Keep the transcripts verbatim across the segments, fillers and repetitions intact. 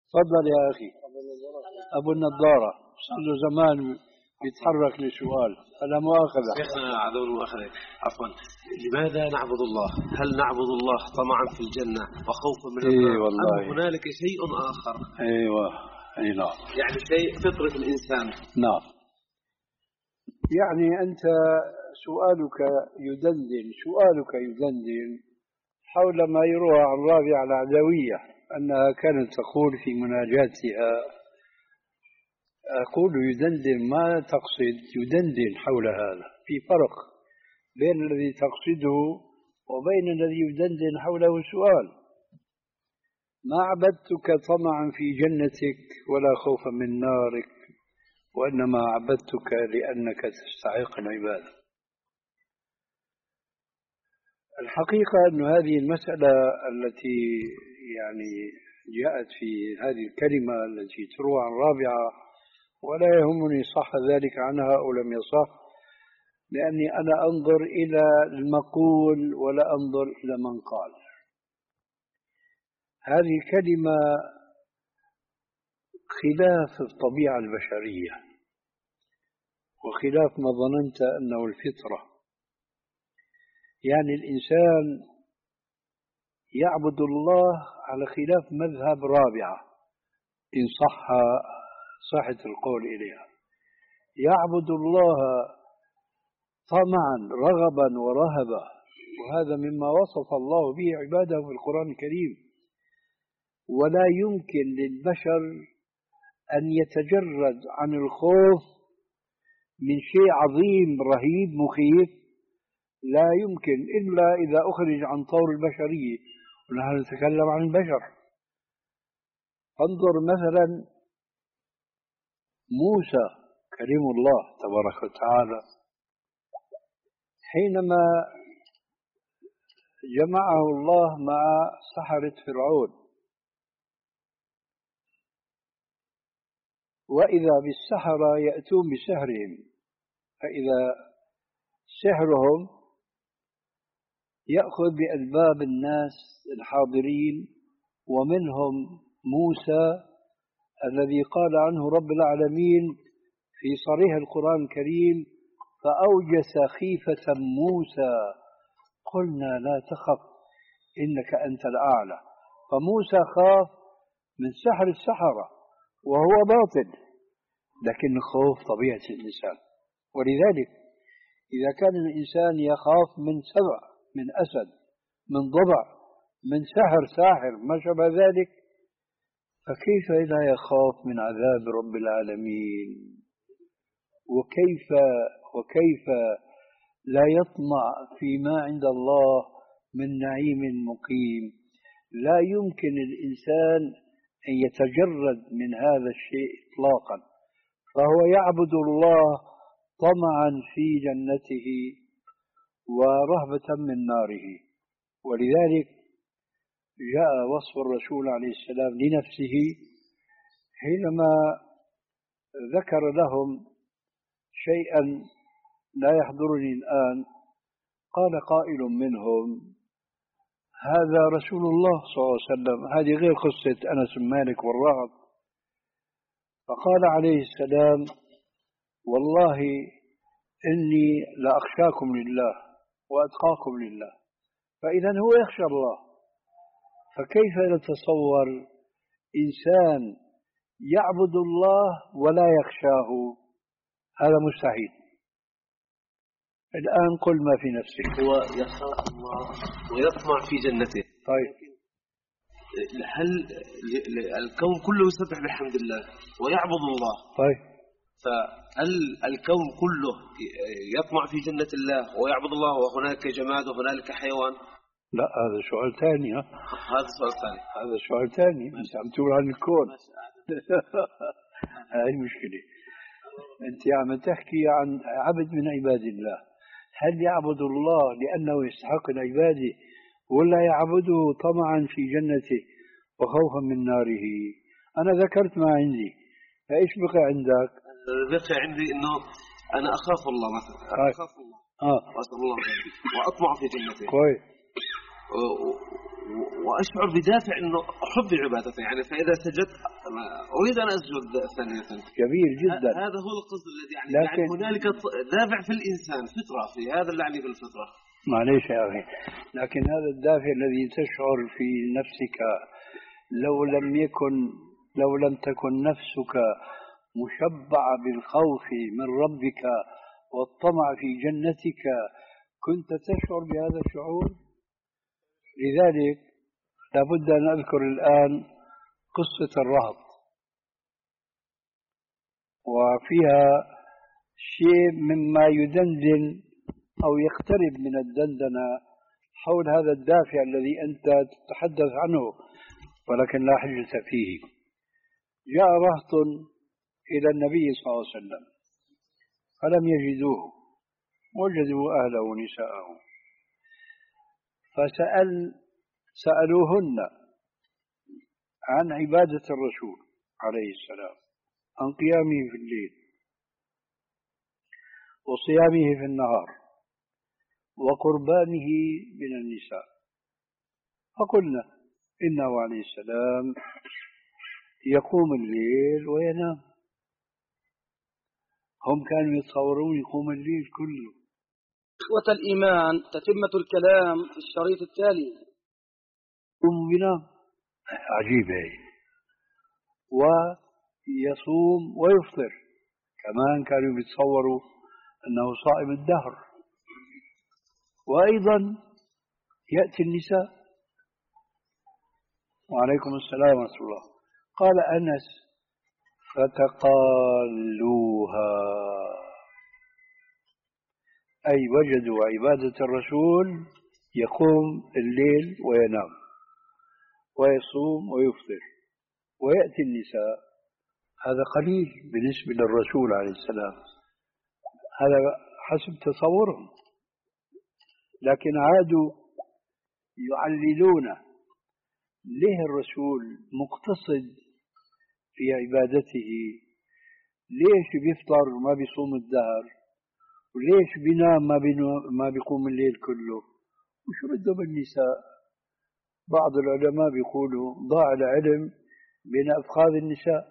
تفضل يا أخي. أبو النضارة صار له زمان بيتحرك لسؤال. أنا مؤاخذة شيخنا عدو المؤاخذة عفوا. لماذا نعبد الله؟ هل نعبد الله طمعا في الجنة وخوفا من النار؟ إيه والله. أم هنالك شيء آخر؟ أيوة أي نعم. يعني شيء فطرة الإنسان. نعم. يعني أنت سؤالك يدندن سؤالك يدندن حول ما يروى عن رابعة العدوية أنها كانت تقول في مناجاتها، أقول يدندن ما تقصد، يدندن حول هذا. في فرق بين الذي تقصده وبين الذي يدندن حوله السؤال. ما عبدتك طمعا في جنتك ولا خوفا من نارك، وإنما عبدتك لأنك تستحق العبادة. الحقيقة أن هذه المسألة التي يعني جاءت في هذه الكلمة التي تروى عن رابعة، ولا يهمني صح ذلك عنها أو لم يصح، لأني أنا أنظر إلى المقول ولا أنظر إلى من قال. هذه الكلمة خلاف الطبيعة البشرية وخلاف ما ظننت أنه الفطرة. يعني الإنسان يعبد الله على خلاف مذهب رابعة إن صح صحة القول إليها، يعبد الله طمعا رغبا ورهبا، وهذا مما وصف الله به عباده في القرآن الكريم. ولا يمكن للبشر أن يتجرد عن الخوف من شيء عظيم رهيب مخيف، لا يمكن إلا إذا أخرج عن طور البشرية، ونحن نتكلم عن البشر. انظر مثلا موسى كريم الله تبارك وتعالى حينما جمعه الله مع سحرة فرعون، وإذا بالسحرة يأتون بسحرهم، فإذا سحرهم يأخذ بألباب الناس الحاضرين، ومنهم موسى الذي قال عنه رب العالمين في صريح القرآن الكريم: فأوجس خيفة موسى قلنا لا تخف إنك أنت الأعلى. فموسى خاف من سحر السحرة وهو باطل، لكن خوف طبيعة الإنسان. ولذلك إذا كان الإنسان يخاف من سبع، من أسد، من ضبع، من سحر ساحر ما شابه ذلك، فكيف لا يخاف من عذاب رب العالمين؟ وكيف وكيف لا يطمع فيما عند الله من نعيم مقيم؟ لا يمكن الإنسان أن يتجرد من هذا الشيء إطلاقا. فهو يعبد الله طمعا في جنته ورهبة من ناره. ولذلك جاء وصف الرسول عليه السلام لنفسه حينما ذكر لهم شيئا لا يحضرني الآن. قال قائل منهم: هذا رسول الله صلى الله عليه وسلم. هذه غير قصة أنس بن مالك والرهب. فقال عليه السلام: والله إني لأخشاكم لله وأتقاكم لله. فإذا هو يخشى الله، فكيف نتصور إنسان يعبد الله ولا يخشاه؟ هذا مستحيل. الآن قل ما في نفسك. هو يخاف الله ويطمع في جنته. طيب، هل الكون كله يسبح بحمد الله ويعبد الله؟ طيب، فهل الكون كله يطمع في جنة الله ويعبد الله وهناك جماد وهنالك حيوان؟ لا، هذا سؤال ثاني. هذا سؤال ثاني. هذا سؤال ثاني. أنت عم تقول عن الكون. هاي مشكلة. أنت عم تحكي عن عبد من عباد الله. هل يعبد الله لأنه يستحق العبادة، ولا يعبده طمعا في جنته وخوفا من ناره؟ أنا ذكرت ما عندي، فإيش بقى عندك؟ بقي عندي إنه أنا أخاف الله مثلا. أنا أخاف الله. آه. أسأل الله وأطمع في جنته. كويس. وأشعر بدافع أنه أحب عبادته، يعني فإذا سجدت أريد أن أسجد ثانية. جميل جدا. هذا هو القصد الذي يعني, لكن يعني هنالك دافع في الإنسان، فطرة، في هذا اللي يعني في الفطرة. معليش يا أخي، لكن هذا الدافع الذي تشعر في نفسك لو لم يكن لو لم تكن نفسك مشبعة بالخوف من ربك والطمع في جنتك كنت تشعر بهذا الشعور. لذلك لابد أن أذكر الآن قصة الرهط، وفيها شيء مما يدندن أو يقترب من الدندنة حول هذا الدافع الذي أنت تتحدث عنه، ولكن لا حجة فيه. جاء رهط إلى النبي صلى الله عليه وسلم فلم يجدوه، وجدوا أهله ونساءه، فسأل سألوهن عن عبادة الرسول عليه السلام، عن قيامه في الليل وصيامه في النهار وقربانه من النساء، فقلنا إنه عليه السلام يقوم الليل وينام. هم كانوا يتصورون يقوم الليل كله. إخوة الإيمان، تتمة الكلام في الشريط التالي. يقوم وينام، عجيبة هي. ويصوم ويفطر، كمان كانوا يتصوروا أنه صائم الدهر. وأيضا يأتي النساء. وعليكم السلام ورحمة الله. قال أنس فتقالوها، أي وجدوا عبادة الرسول يقوم الليل وينام ويصوم ويفطر، ويأتي النساء. هذا قليل بالنسبة للرسول عليه السلام، هذا حسب تصورهم. لكن عادوا يعللون ليه الرسول مقتصد في عبادته، ليش بيفطر ما بيصوم الدهر، وليش بينام ما ما بيقوم الليل كله، وش بده بالنساء؟ بعض العلماء بيقولوا ضاع العلم بين أفخاذ النساء.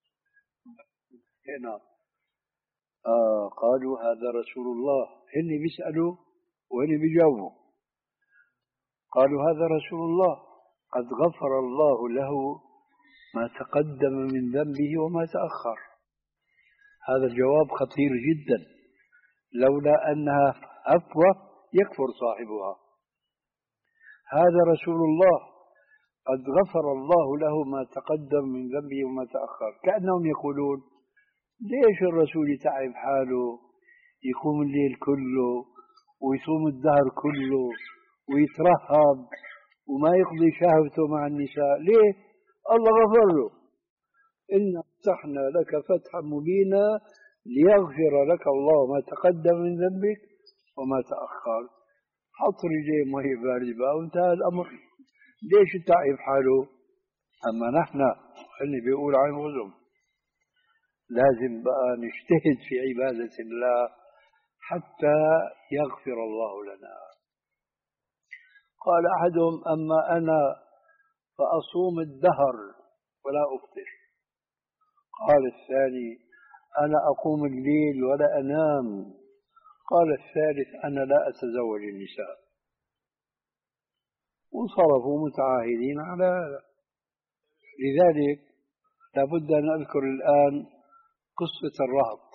هنا آه قالوا هذا رسول الله، هن بيسألوا وهن بيجاوبوا. قالوا هذا رسول الله قد غفر الله له ما تقدم من ذنبه وما تأخر. هذا الجواب خطير جدا، لولا أنها عفوة يكفر صاحبها. هذا رسول الله قد غفر الله له ما تقدم من ذنبه وما تأخر، كأنهم يقولون ليش الرسول يتعب حاله يقوم الليل كله ويصوم الدهر كله ويترهب وما يقضي شهوته مع النساء؟ ليه؟ الله غفر له. إنا فتحنا لك فتحا مبينا ليغفر لك الله ما تقدم من ذنبك وما تأخر. حط رجليه مي باردة بقى وانتهى الأمر. ليش يتعب حاله؟ أما نحن اللي بيقول عن وزم لازم بقى نجتهد في عبادة الله حتى يغفر الله لنا. قال أحدهم أما أنا فأصوم الدهر ولا أفطر. قال الثاني أنا أقوم الليل ولا أنام. قال الثالث أنا لا أتزوج النساء. وصرفوا متعاهدين على هذا. لذلك لابد أن أذكر الآن قصة الرهط،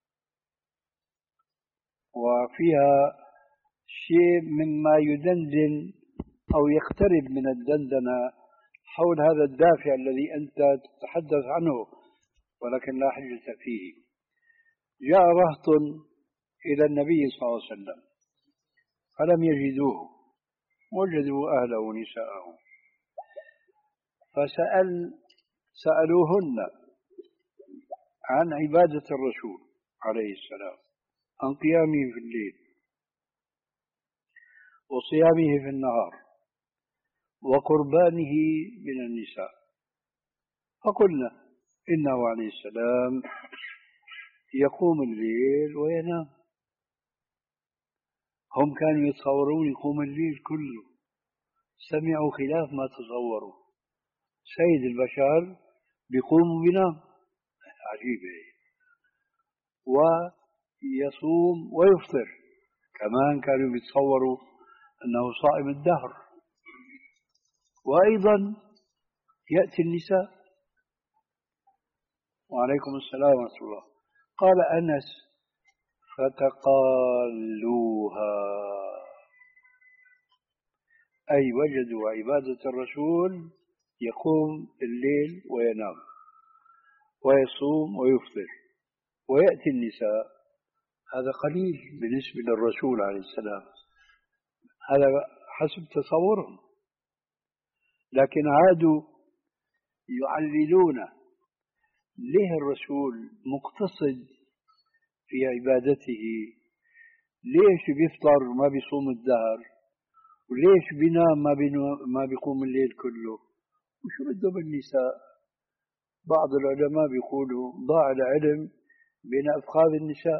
وفيها شيء مما يدندن أو يقترب من الدندنة حول هذا الدافع الذي أنت تتحدث عنه، ولكن لا حجة فيه. جاء رهط إلى النبي صلى الله عليه وسلم فلم يجدوه، وجدوا أهله ونساءه، فسأل سألوهن عن عبادة الرسول عليه السلام، عن قيامه في الليل وصيامه في النهار وقربانه من النساء، فقلنا إنه عليه السلام يقوم الليل وينام. هم كانوا يتصورون يقوم الليل كله سمعوا خلاف ما تصوروا. سيد البشر بيقوم وبينام، عجيبة، ويصوم ويفطر، كمان كانوا بيتصوروا أنه صائم الدهر. وأيضا يأتي النساء. وعليكم السلام ورحمة الله. قال أنس: فتقالوها، أي وجدوا عبادة الرسول يقوم الليل وينام ويصوم ويفطر، ويأتي النساء. هذا قليل بالنسبة للرسول عليه السلام، هذا حسب تصورهم. لكن عادوا يعللون ليه الرسول مقتصد في عبادته، ليش بيفطر ما بيصوم الدهر، وليش بينام ما, ما بيقوم الليل كله، وشو بده بالنساء؟ بعض العلماء بيقولوا ضاع العلم بين أفخاذ النساء.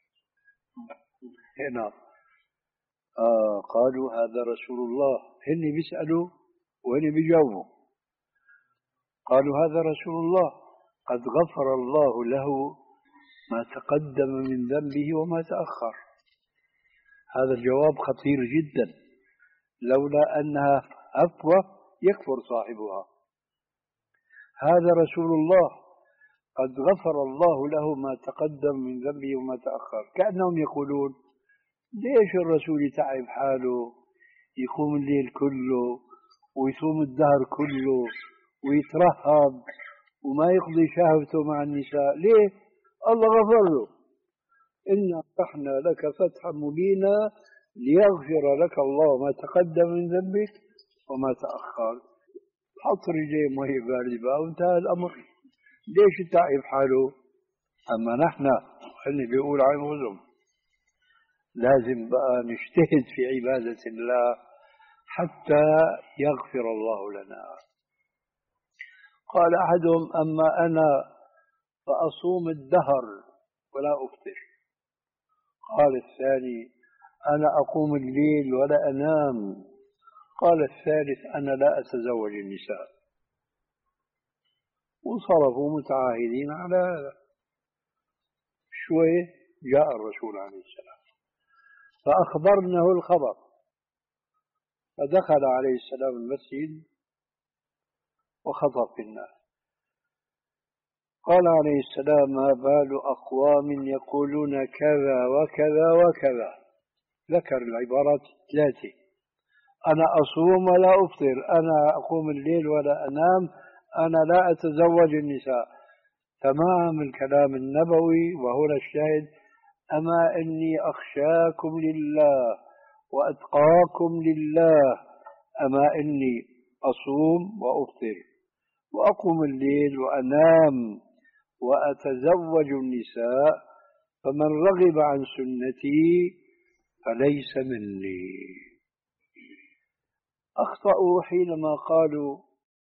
هنا آه قالوا هذا رسول الله، هن بيسألوا وهن بيجاوبوا. قالوا هذا رسول الله قد غفر الله له ما تقدم من ذنبه وما تأخر. هذا الجواب خطير جدا، لولا أنها عفوة يكفر صاحبها. هذا رسول الله قد غفر الله له ما تقدم من ذنبه وما تأخر، كأنهم يقولون ليش الرسول يتعب حاله يقوم الليل كله ويصوم الدهر كله ويترهب وما يقضي شهوته مع النساء؟ ليه؟ الله غفر له. إنا فتحنا لك فتحا مبينا ليغفر لك الله ما تقدم من ذنبك وما تأخر. حط رجليه مي باردة بقى وانتهى الأمر. ليش يتعب حاله؟ أما نحن خلني بيقول عن وزم، لازم بقى نجتهد في عبادة الله حتى يغفر الله لنا. قال أحدهم: أما أنا فأصوم الدهر ولا أفطر. قال الثاني: أنا أقوم الليل ولا أنام. قال الثالث: أنا لا أتزوج النساء. وصرفوا متعاهدين على هذا. شوي جاء الرسول عليه السلام فأخبرناه الخبر، فدخل عليه السلام المسجد وخطب في الناس. قال عليه السلام: ما بال أقوام يقولون كذا وكذا وكذا. ذكر العبارات الثلاثة: أنا أصوم ولا أفطر، أنا أقوم الليل ولا أنام، أنا لا أتزوج النساء. تمام الكلام النبوي. وهنا الشاهد: أما إني أخشاكم لله وأتقاكم لله، أما إني أصوم وأفطر وأقوم الليل وأنام وأتزوج النساء، فمن رغب عن سنتي فليس مني. أخطأوا حينما قالوا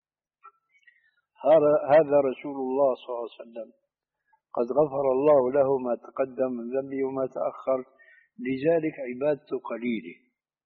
هذا رسول الله صلى الله عليه وسلم قد غفر الله له ما تقدم من ذنبه وما تأخر، لذلك عبادته قليلة.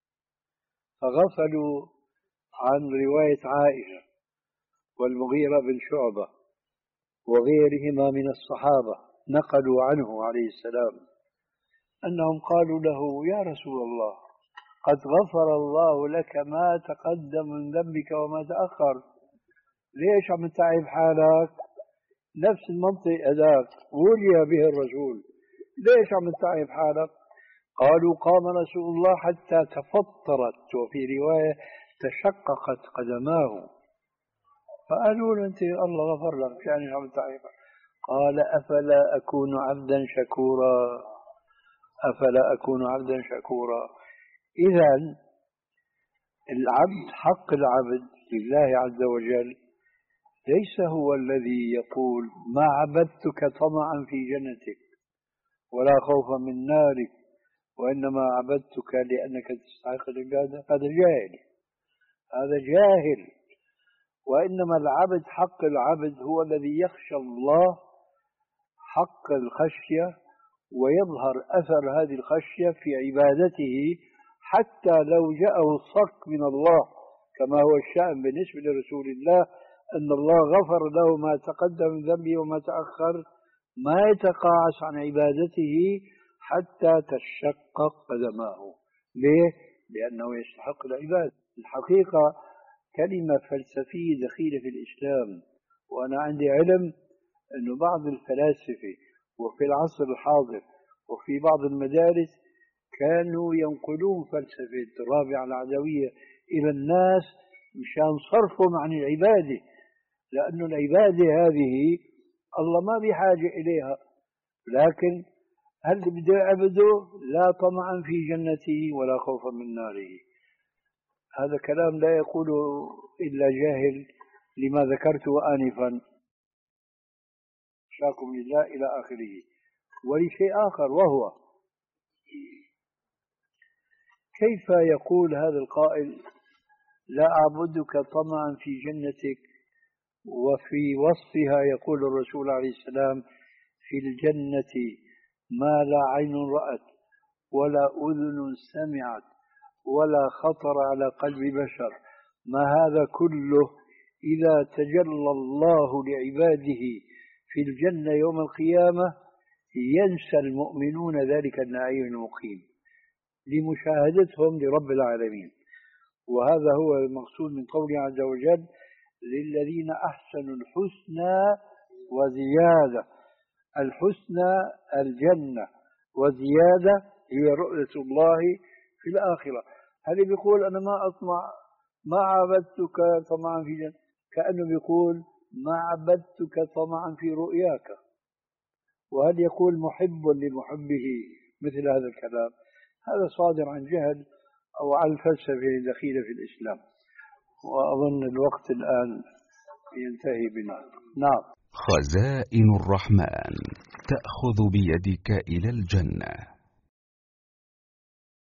فغفلوا عن رواية عائشة والمغيرة بن شعبة وغيرهما من الصحابة، نقلوا عنه عليه السلام أنهم قالوا له: يا رسول الله قد غفر الله لك ما تقدم من ذنبك وما تأخر، ليش عم تتعب حالك؟ نفس المنطق هذاك ولي به الرسول، ليش عم تتعب حالك؟ قالوا: قام رسول الله حتى تفطرت، وفي رواية تشققت قدماه. فقالوا له: أنت الله غفر لك، يعني عم تتعب. قال: أفلا أكون عبدا شكورا، أفلا أكون عبدا شكورا. إذا العبد، حق العبد لله عز وجل ليس هو الذي يقول ما عبدتك طمعا في جنتك ولا خوفا من نارك، وإنما عبدتك لأنك تستحق العبادة. هذا جاهل، هذا جاهل. وإنما العبد، حق العبد هو الذي يخشى الله حق الخشية ويظهر أثر هذه الخشية في عبادته، حتى لو جاءه الصك من الله كما هو الشأن بالنسبة لرسول الله أن الله غفر له ما تقدم من ذنبه وما تأخر، ما يتقاعس عن عبادته حتى تشقق قدماه. ليه؟ لأنه يستحق العبادة. الحقيقة كلمة فلسفية دخيلة في الإسلام، وأنا عندي علم أن بعض الفلاسفة وفي العصر الحاضر وفي بعض المدارس كانوا ينقلون فلسفة الرابعة العدوية إلى الناس مشان صرفهم عن العبادة، لأن العبادة هذه الله ما بحاجة إليها، لكن هل بده يعبده لا طمعا في جنته ولا خوفا من ناره. هذا كلام لا يقوله إلا جاهل لما ذكرته آنفا، شاكم لله إلى آخره. ولشيء آخر، وهو كيف يقول هذا القائل لا أعبدك طمعا في جنتك، وفي وصفها يقول الرسول عليه السلام في الجنة ما لا عين رأت ولا أذن سمعت ولا خطر على قلب بشر. ما هذا كله إذا تجلى الله لعباده في الجنة يوم القيامة ينسى المؤمنون ذلك النعيم المقيم لمشاهدتهم لرب العالمين. وهذا هو المقصود من قوله عز وجل للذين أحسنوا الحسنى وزيادة. الحسنى الجنة، وزيادة هي رؤية الله في الآخرة. هل بيقول أنا ما أطمع، ما عبدتك طمعا في جنة، كأنه بيقول ما عبدتك طمعا في رؤياك. وهل يقول محب لمحبه مثل هذا الكلام؟ هذا صادر عن جهل أو عن الفلسفة الدخيلة في الإسلام. وأظن الوقت الآن ينتهي بنا. نعم. خزائن الرحمن تأخذ بيدك إلى الجنة.